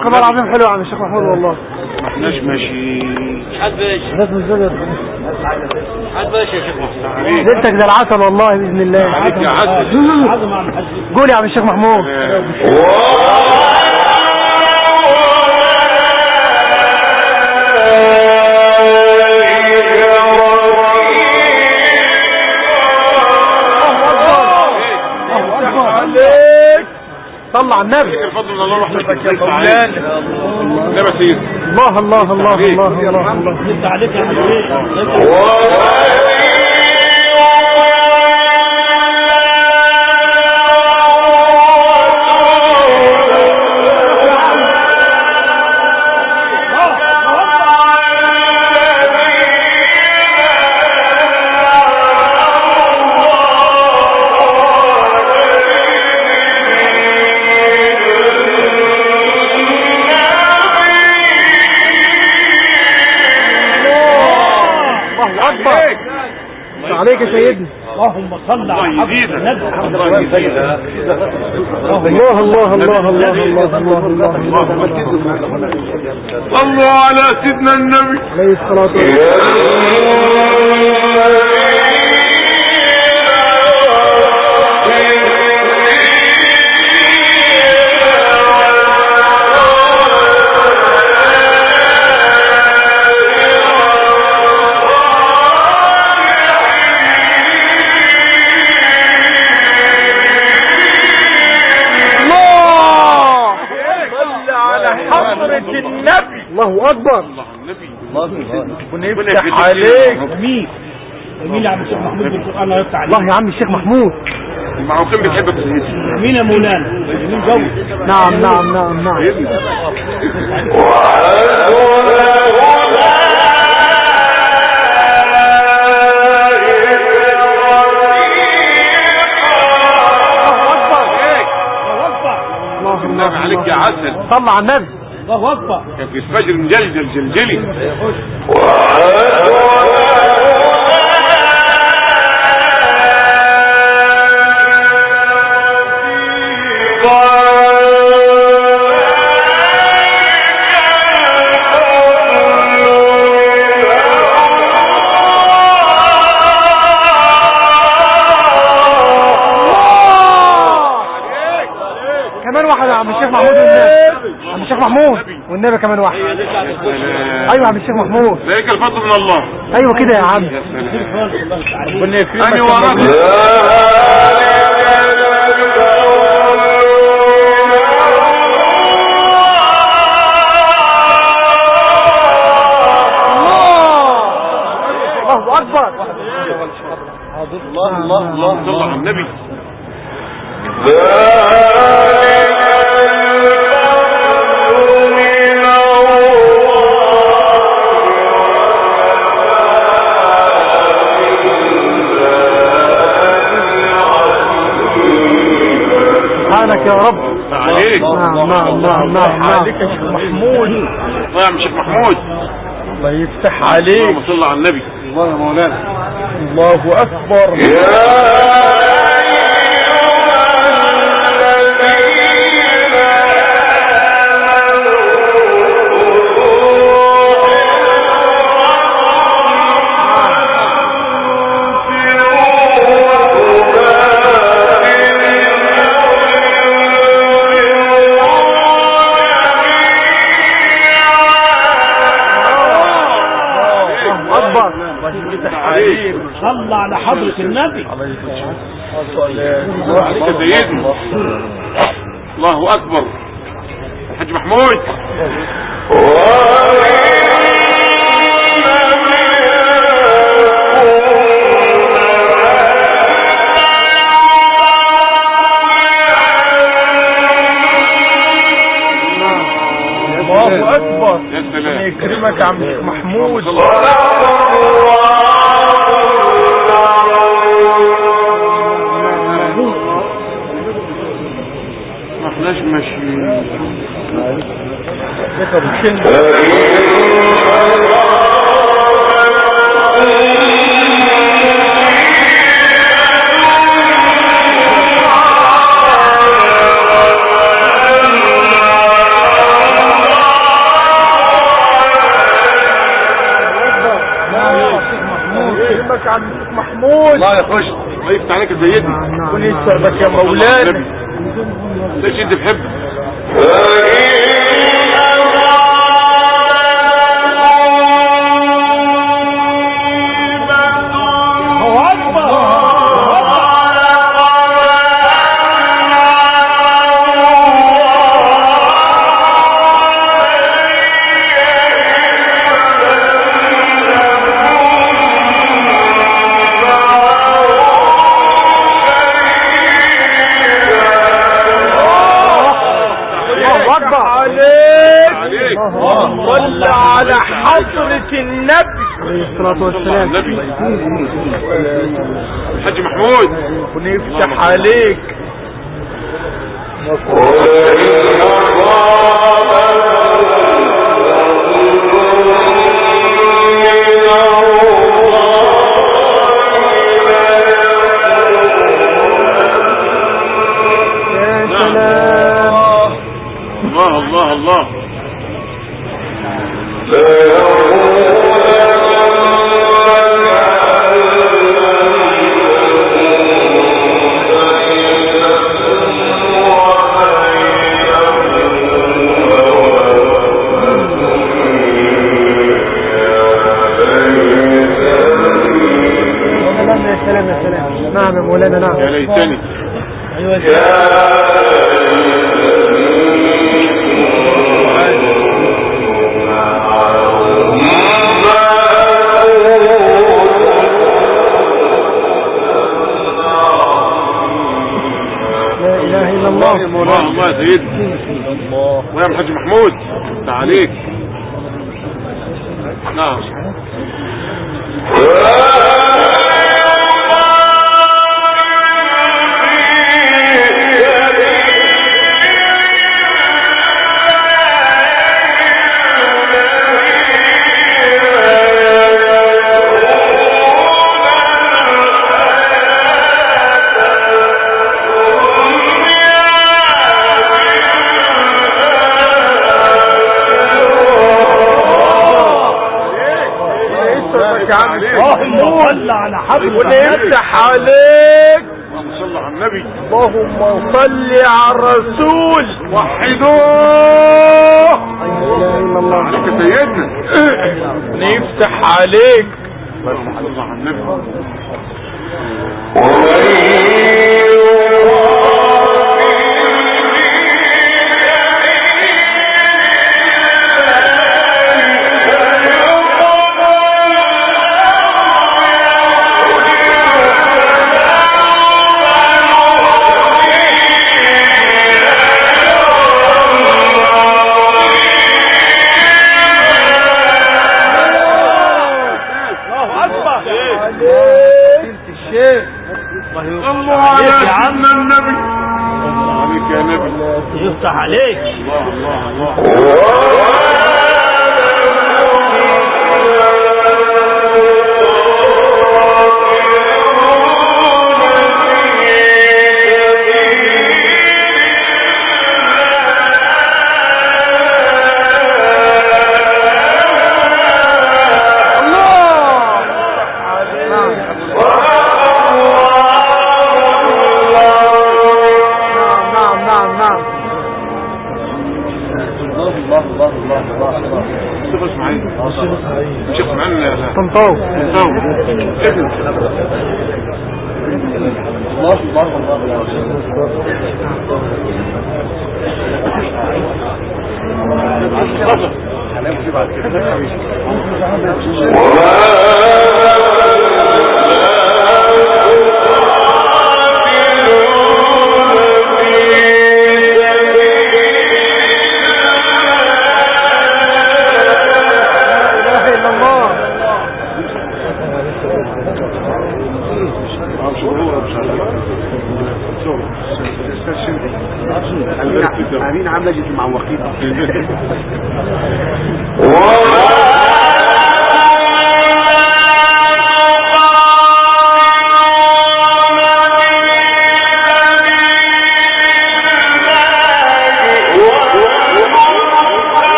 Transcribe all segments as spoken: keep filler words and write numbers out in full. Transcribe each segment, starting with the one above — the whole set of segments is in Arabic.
والله العظيم حلو يا عم الشيخ محمود والله. ما احناش ماشيين. حد باشا لازم نزل حد باشا يا شيخ محمود. ليلتك زي العسل والله باذن الله. عليك يا عسل. قول يا عم الشيخ محمود. صلى على النبي. الفضل من الله ورحمته يا نبي سيد. الله الله الله الله الله الله. انت عليك يا حبيبي. عليك يا سيدنا. اللهم صل على حضرة النبي. الله الله الله الله الله الله الله. صلوا على سيدنا النبي عليه الصلاة والسلام. الله اكبر. ربنا يفتح عليك. مين مين يا عم الشيخ محمود بالقران لا يفتح عليك. الله يا عم الشيخ محمود. المعروفين بتحبك مين يا مولانا؟ مين جو؟ نعم نعم نعم نعم. النبي عليك يا عسل. صلى على النبي. الله اكبر. كان في الفجر مجلجل جلجلي. كمان واحد يا عم الشيخ محمود والنبي. عم الشيخ محمود والنبي كمان واحد. ايوه يا عم الشيخ محمود. ذلك الفضل من الله. ايوه كده يا عم. ربنا يكرمك. أنا وراك. الله اكبر. الله الله الله صلى على النبي. سبحانك يا رب. عليك. نعم نعم نعم نعم. عليك يا شيخ محمود. الله يا عم الشيخ محمود. الله يفتح عليك. اللهم صل على النبي. الله يا مولانا. الله اكبر. صلى على حضرة النبي. عليك سيدنا. الله اكبر. الحاج محمود. الله اكبر. يا سلام. يكرمك يا عم الشيخ محمود. ما احناش ماشيين. عم الشيخ محمود. الله يخش الله يفتح عليك يا سيدنا. كن يسر بك يا مولانا. ليش انت بحبك؟ صل على حضرة النبي عليه الصلاة والسلام. النبي الحاج محمود ونفتح عليك. يا سلام. الله الله الله. نعم يا مولانا. نعم يا ليتني. ايوه الله يا مولانا. الله يا سيدنا. ويا الحاج محمود تعاليك. نعم صل على حضرة ونفتح عليك. اللهم صل على النبي. اللهم صل على الرسول. وحدوه. لا اله الا الله. عليك يا سيدنا. نفتح عليك. اللهم صل على النبي. يفتح عليك. الله الله الله. طنطاوي. الله الله امين عامله لجنه المعوقين.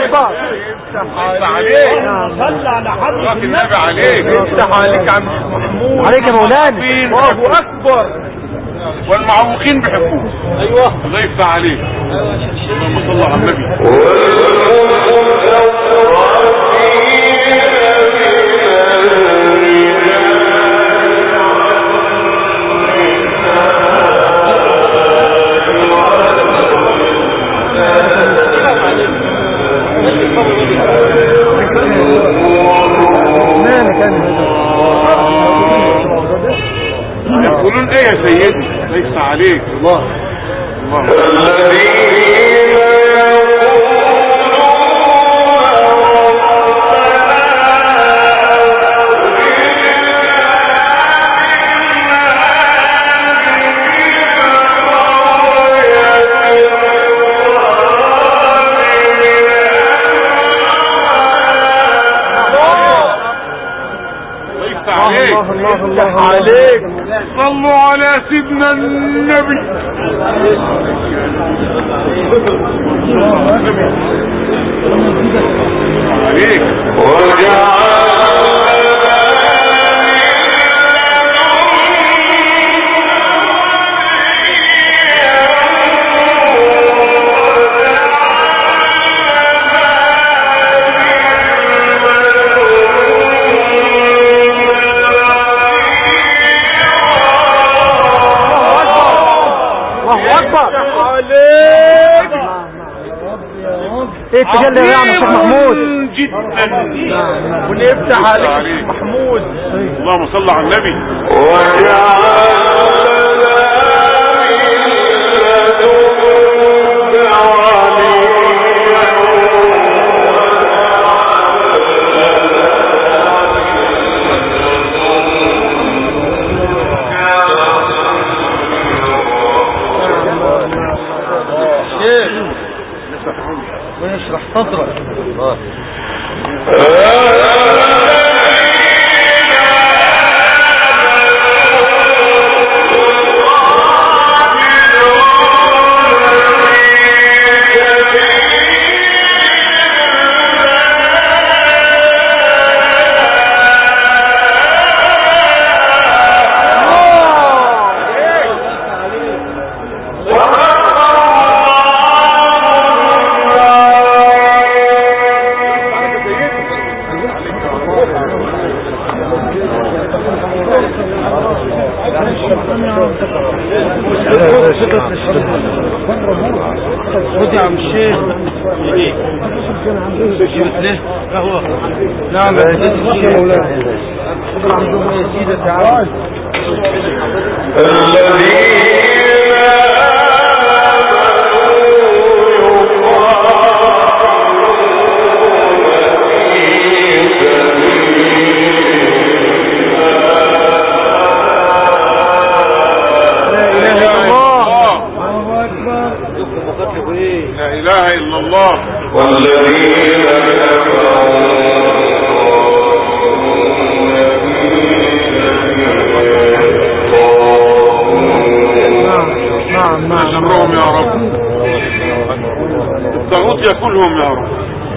اكبر. عليك صلى على حضرة النبي عليك. يفتح عليك يا عم محمود. عليك يا مولانا. الله اكبر. والمعوقين بيحبوه. ايوه الله يفتح عليك. اللهم صل على النبي. يقولون ايه يا سيدي؟ ليس عليك. الله الله الله الله الله عليك. صلوا على سيدنا النبي. عليك. ايه التجلي يا عم الشيخ محمود جدا. ونفتح عليك محمود. اللهم صل على النبي. ونشرح صدرك. خد يا عم الشيخ. نعم يا سيدي مولانا. يا سيدي تعال. لا اله الا الله. والذين نعم نعم شرهم يا رب. الطاغوت ياكلهم يا رب.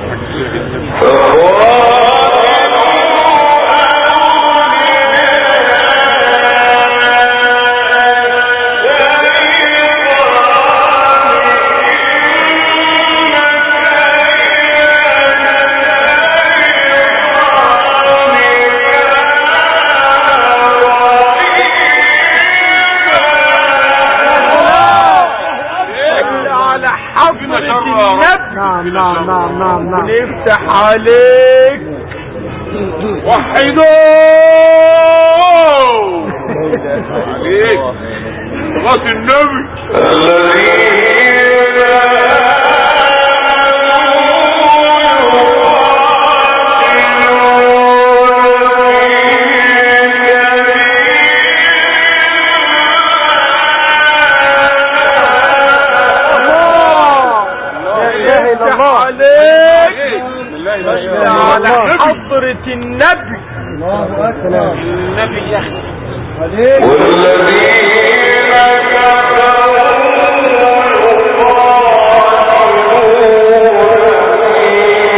نعم نعم نعم نعم نعم. نفتح عليك. وحدوا عليك صلاة النبي. على حضرة النبي. الله أكبر. النبي يا أخي. والذين كفروا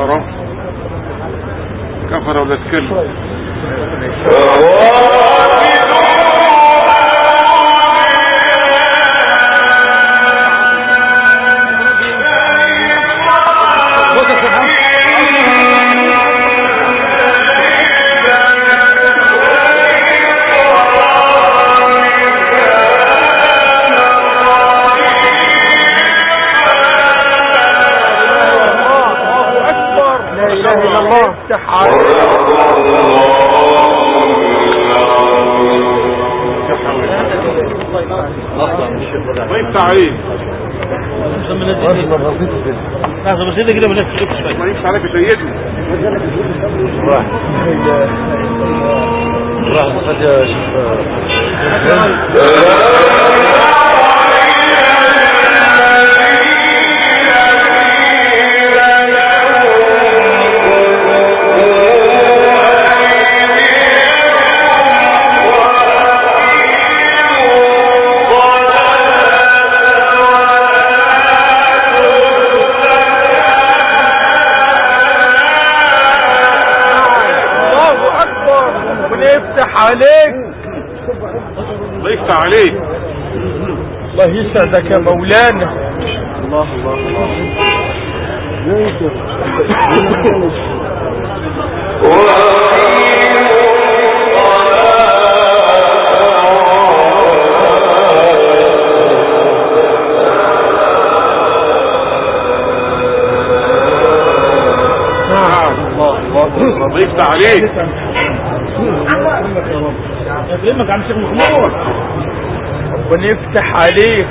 رب كفر ولا تكلم عليه لحظة بسيطة كده بلاش تخيط شوية ما ينفع عليك سيدنا راح راح خد يا عليك الله يفتح عليك الله يسعدك يا مولانا الله الله الله يفتح عليك يكرمك عم شيخ محمود ونفتح عليك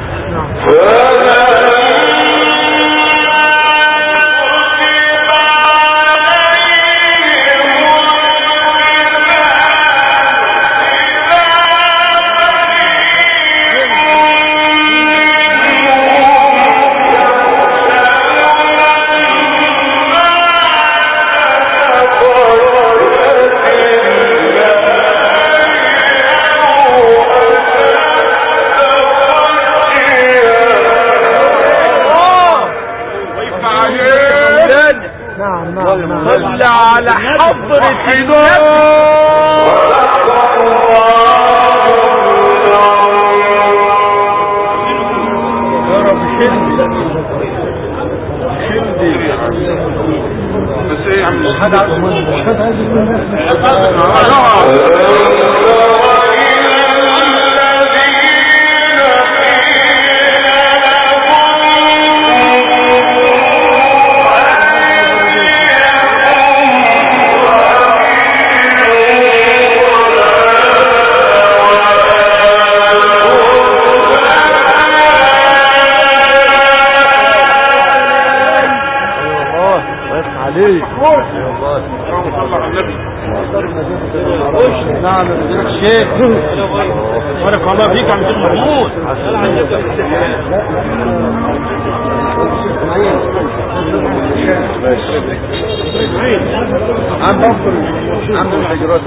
صل على حضرة النبي يا رب شدي شدي بس ايه يا عم حد عايز حد عايز عليك نعم الشيخ بارك الله فيك يا عم شيخ محمود عم بفطر عم الحجرات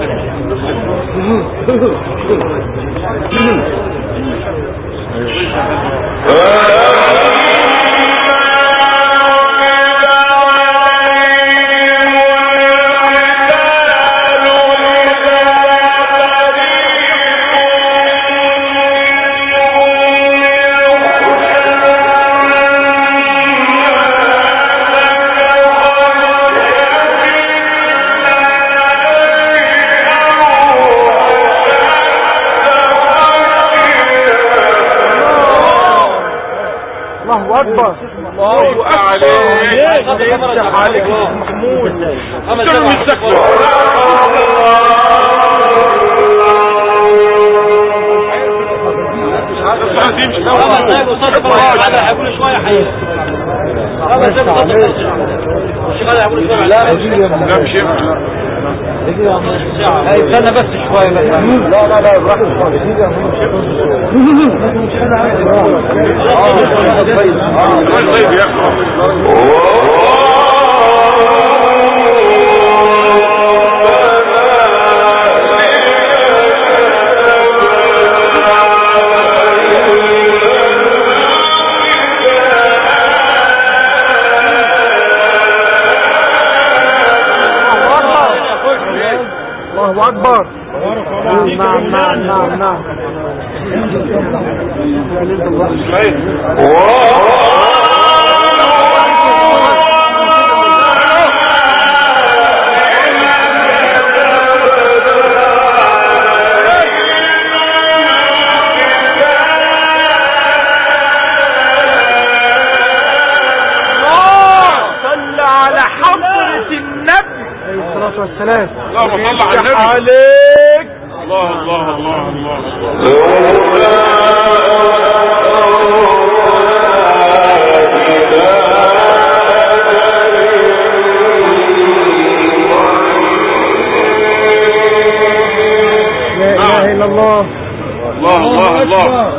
الله اكبر الله عليك يفتح عليك محمود سلم السكوة هيقول شويه حقيقي لا لا مش ينفع استنى بس شويه لا لا لا براحتك طيب يا الله اكبر. نعم نعم نعم نعم. والسلام. اللهم صل على النبي عليك. الله الله الله الله لا اله الا الله. الله الله الله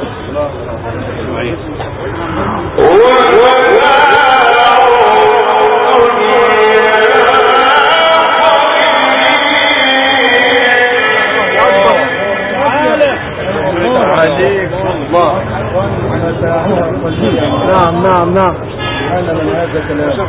نعم نعم نعم. أنا من هذا كلام.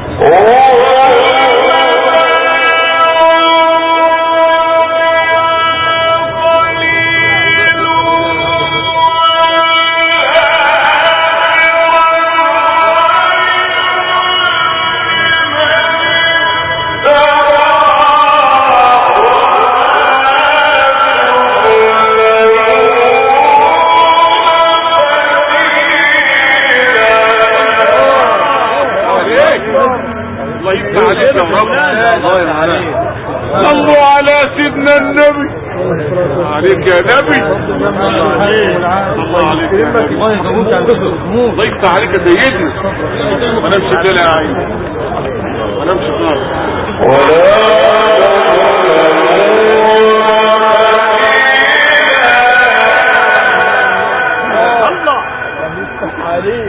صلوا على سيدنا النبي. عليك يا نبي. الله عليك الله يفتح عليك يا سيدنا. ما نمشي الليله يا عيني ما نمشي النار الله يفتح عليك.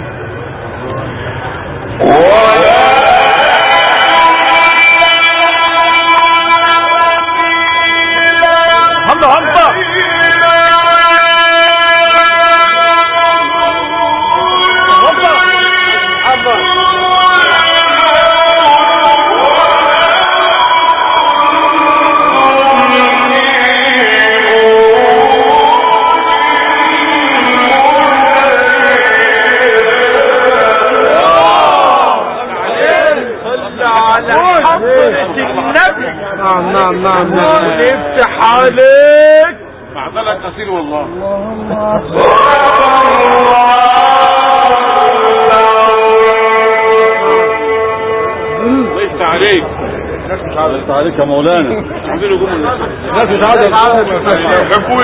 نعم نعم نعم نعم. يفتح عليك. معضلة أصيل والله. الله يفتح عليك. الناس مش عايزة يفتح عليك يا مولانا. مش عايزين يقوموا الناس. الناس مش عايزة يفتحوا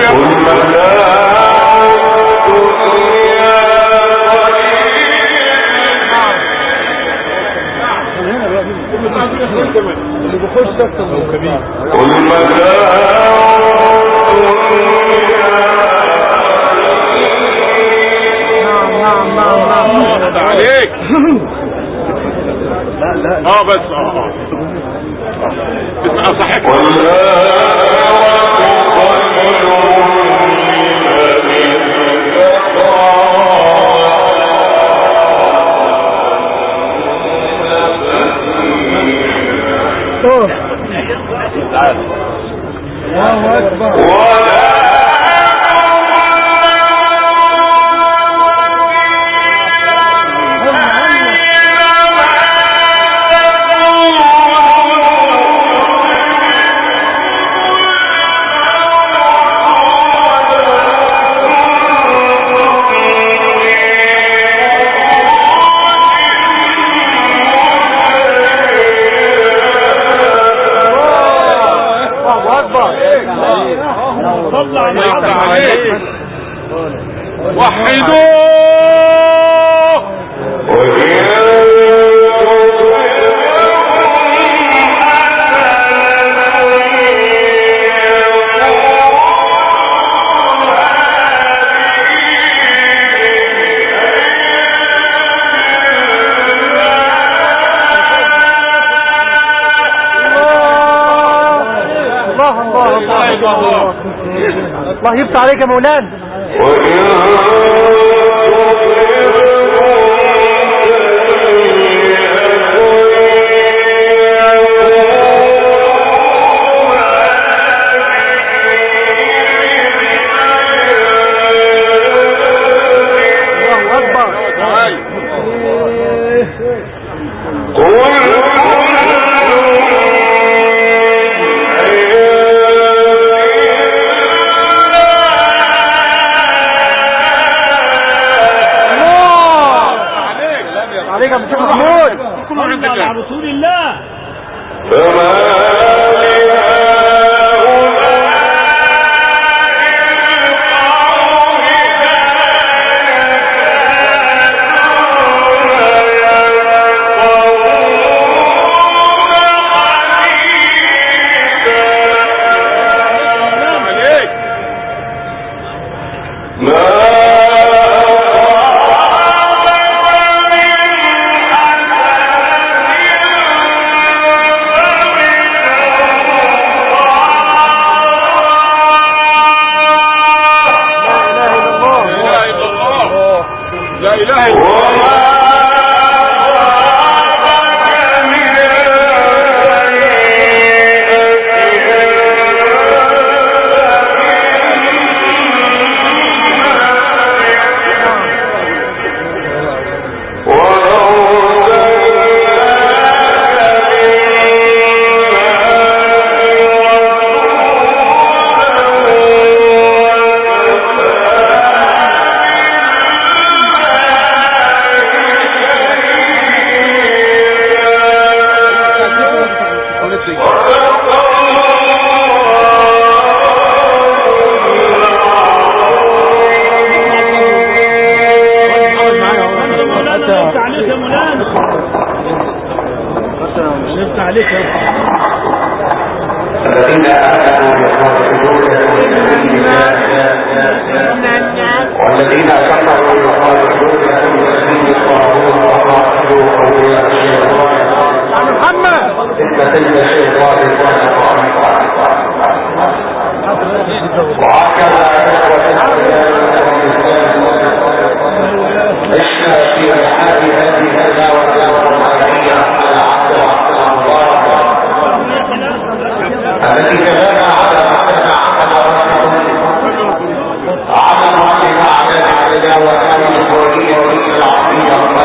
اللي بيخش اكتر من كبير. نعم نعم نعم نعم. عليك. لا لا اه بس اه اه صحيح. الله اكبر. وحدوه. الله يفتح عليك يا مولانا. يا عم الشيخ محمود. كله عند الله على رسول الله. والذين كفروا يخالفون النبي قالوا وقاتلوا اولياء الشيطان ان كيد الشيطان كان ضعيفا. وهكذا اخوه عشنا في الحال هذه التلاوه القرانيه على عبد الرحمن المبارك التي كلمنا على معنى على على الرحمن على التلاوه القرانيه العظيمه